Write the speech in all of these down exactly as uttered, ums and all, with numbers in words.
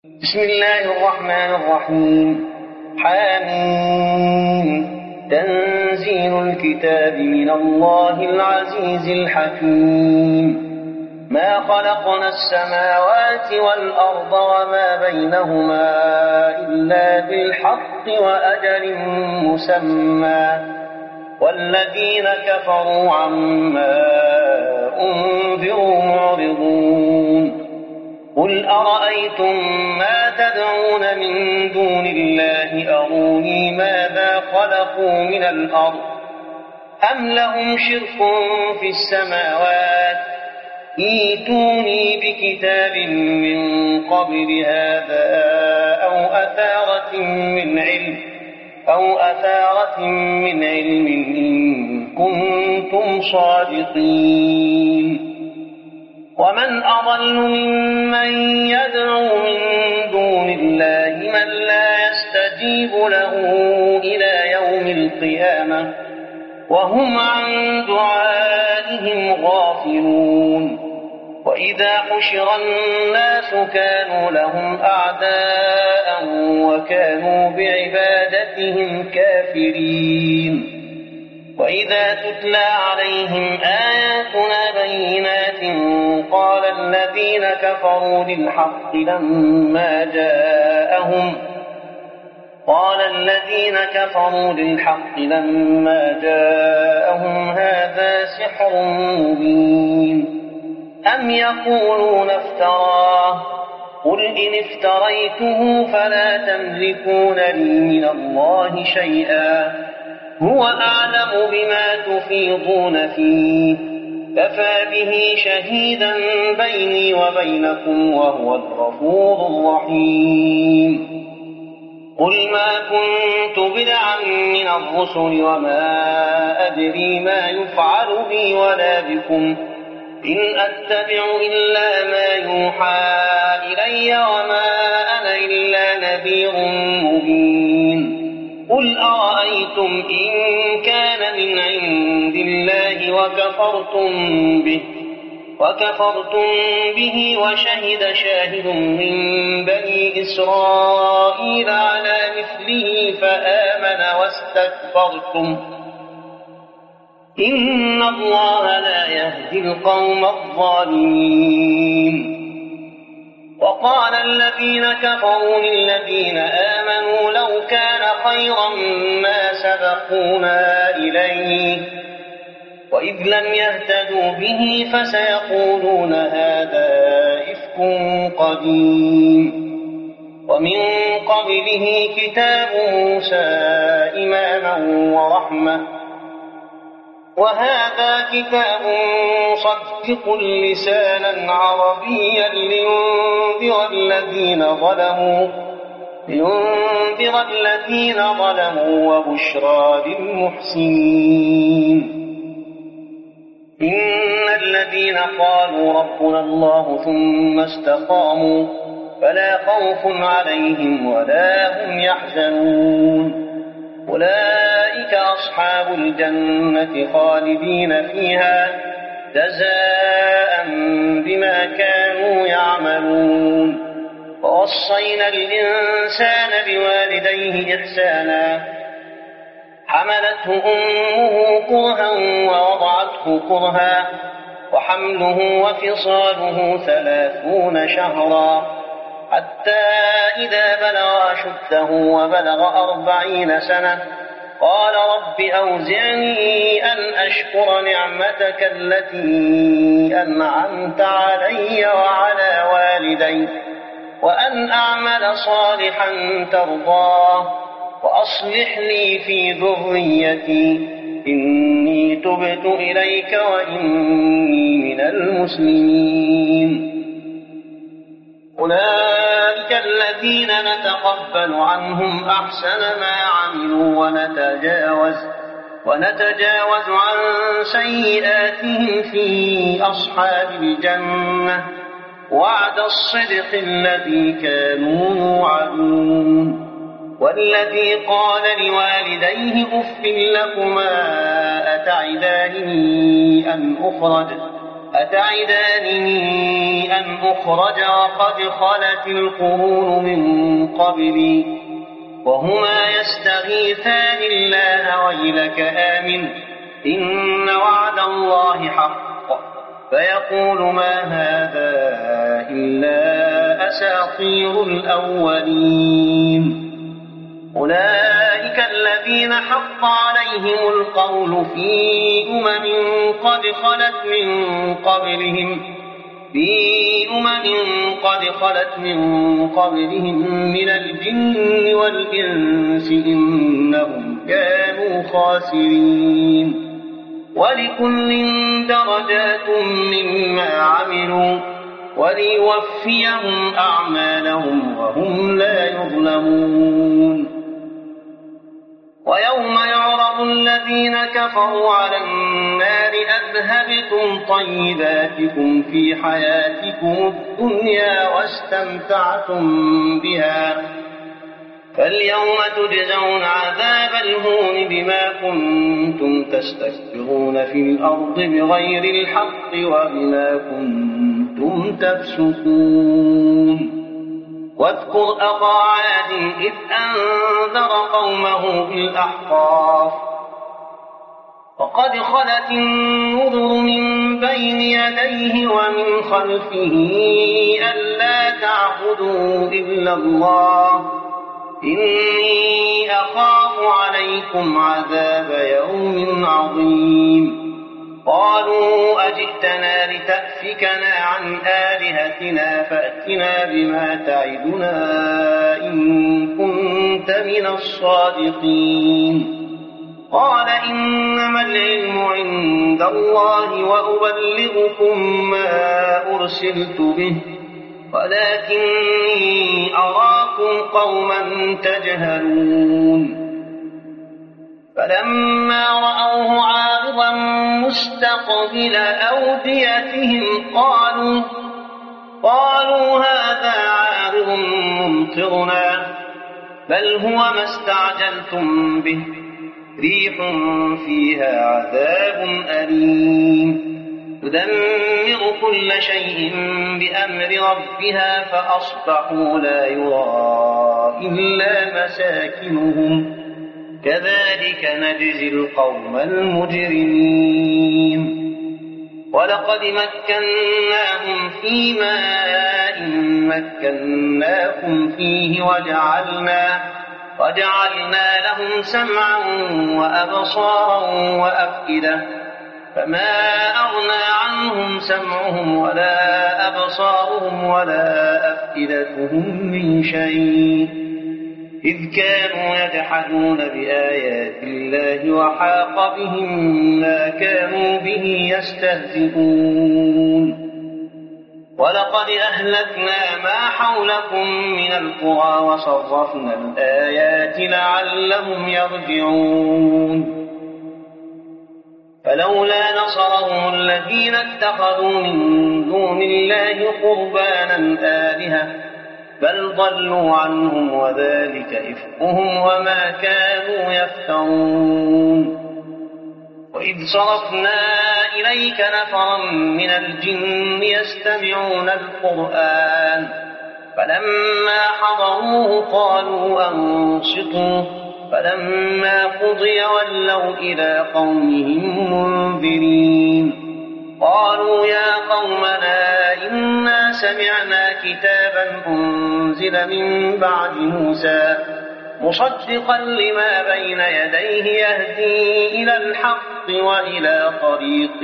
بسم الله الرحمن الرحيم. حامين. تنزيل الكتاب من الله العزيز الحكيم. ما خلقنا السماوات والأرض وما بينهما إلا بالحق وأجل مسمى والذين كفروا عما أنذروا معرضون. قل أرأيتم ما تدعون من دون الله أروني ماذا خلقوا من الأرض أم لهم شرك في السماوات ائتوني بكتاب من قبل هذا أو أثارة من علم أو أثارة من علم إن كنتم صادقين. ومن أضل ممن يدعو من دون الله من لا يستجيب له إلى يوم القيامة وهم عن دعائهم غافلون. وإذا حشر الناس كانوا لهم أعداء وكانوا بعبادتهم كافرين. وإذا تتلى عليهم آياتنا بينات قال الذين كفروا للحق لما جاءهم قال الذين كفروا للحق لما جاءهم هذا سحر مبين أم يقولون افتراه قل إن افتريته فلا تملكون لي من الله شيئا هو أعلم بما تفيضون فيه كفى به شهيدا بيني وبينكم وهو الغفور الرحيم. قل ما كنت بدعا من الرسل وما أدري ما يفعل بي ولا بكم إن أتبع إلا ما يوحى إلي وما أنا إلا نذير مبين. قل أرأيتم إن كان من عند الله وكفرتم به وكفرتم به وشهد شاهد من بني إسرائيل على مثله فآمن واستكبرتم إن الله لا يهدي القوم الظالمين. وقال الذين كفروا للذين آمنوا لو كان خيرا ما سبقونا إليه وإذ لم يهتدوا به فسيقولون هذا إفك قديم. ومن قبله كتاب موسى إماما ورحمة وهذا كتاب مصدق لسانا عربيا لينذر الذين ظلموا لينذر الذين ظلموا وبشرى للمحسنين. إن الذين قالوا ربنا الله ثم استقاموا فلا خوف عليهم ولا هم يحزنون. أولئك أصحاب الجنة خالدين فيها جزاء بما كانوا يعملون. ووصينا الإنسان بوالديه إحسانا حملته أمه كرها ووضعته كرها وحمله وفصاله ثلاثون شهرا حتى إذا بلغ أشده وبلغ أربعين سنة قال رب أوزعني أن أشكر نعمتك التي أنعمت علي وعلى والدي وأن أعمل صالحا ترضاه وأصلح لي في ذريتي إني تبت إليك وإني من المسلمين. أولئك الذين نتقبل عنهم أحسن ما عملوا ونتجاوز ونتجاوز عن سيئاتهم في أصحاب الجنة وعد الصدق الذي كانوا يوعدون. والذي قال لوالديه أف لكما أتعدانني أن أخرج أتعدانني أن أخرج وقد خلت القرون من قبلي وهما يستغيثان الله ويلك آمن إن وعد الله حق فيقول ما هذا إلا أساطير الأولين أولئك الذين حق عليهم القول في أمم قد خلت من قبلهم في أمم قد خلت من قبلهم من الجن والإنس إنهم كانوا خاسرين ولكل درجات مما عملوا وليوفيهم أعمالهم وهم لا يظلمون ويوم يعرض الذين كفروا على النار أذهبتم طيباتكم في حياتكم الدنيا واستمتعتم بها فاليوم تجزون عذاب الهون بما كنتم تستكبرون في الأرض بغير الحق وبما كنتم تفسقون واذكر أخا عاد إذ أنذر قومه بالأحقاف وقد خلت النذر من بين يديه ومن خلفه ألا تعبدوا إلا الله إني أخاف عليكم عذاب يوم عظيم قالوا أجئتنا لتأفكنا عن آلهتنا فأتنا بما تعدنا إن كنت من الصادقين قال إنما العلم عند الله وأبلغكم ما أرسلت به ولكني أراكم قوما تجهلون فلما رأوه عارضا مستقبل أوديتهم قالوا قالوا هذا عارض ممطرنا بل هو ما استعجلتم به ريح فيها عذاب أليم تدمر كل شيء بأمر ربها فأصبحوا لا يرى إلا مساكنهم كذلك نجزي القوم المجرمين ولقد مكناهم في ماء مكناكم فيه وجعلنا وجعلنا لهم سمعا وأبصارا وأفئدة فما أغنى عنهم سمعهم ولا أبصارهم ولا أفئدتهم من شيء إذ كانوا يجحدون بآيات الله وحاق بهم ما كانوا به يستهزئون ولقد أهلكنا ما حولكم من القرى وصرفنا الآيات لعلهم يرجعون فلولا نصرهم الذين اتخذوا من دون الله قربانا آلهة بل ضلوا عنهم وذلك إفكهم وما كانوا يفترون وإذ صرفنا إليك نفرا من الجن يستمعون القرآن فلما حضروه قالوا أنصتوا فلما قضي ولوا إلى قومهم منذرين قالوا يا قومنا إنا سمعنا كتابا أنزل من بعد موسى مصدقا لما بين يديه يهدي إلى الحق وإلى طريق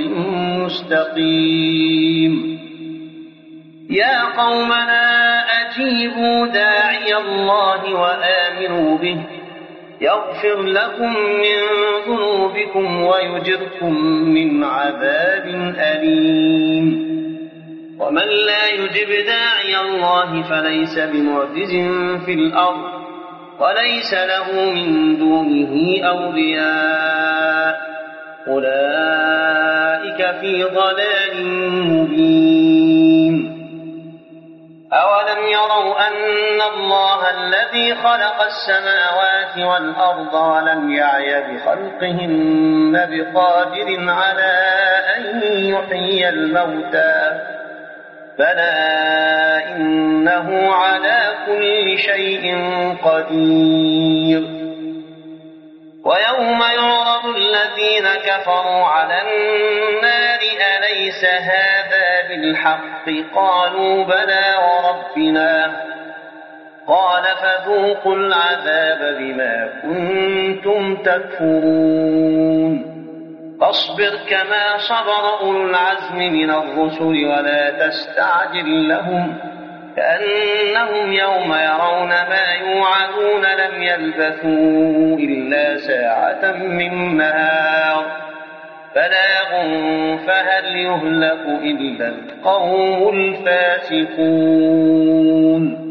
مستقيم يا قومنا أجيبوا داعي الله وآمنوا به يغفر لكم من ذنوبكم ويجركم من عذاب أليم ومن لا يجب داعي الله فليس بمعجز في الأرض وليس له من دونه أولياء أولئك في ضلال مبين أولم يروا أن الله الذي خلق السماوات والأرض ولم يعي بخلقهن بقادر على أن يحيي الموتى بلى إنه على كل شيء قدير. ويوم يعرض الذين كفروا على النار أليس هذا بالحق قالوا بلى وربنا قال فذوقوا العذاب بما كنتم تكفرون. فاصبر كما صبر أولو العزم من الرسل ولا تستعجل لهم كأنهم يوم يرون ما يوعدون لم يلبثوا إلا ساعة من نهار بلاغ فهل يهلك إلا القوم الفاسقون.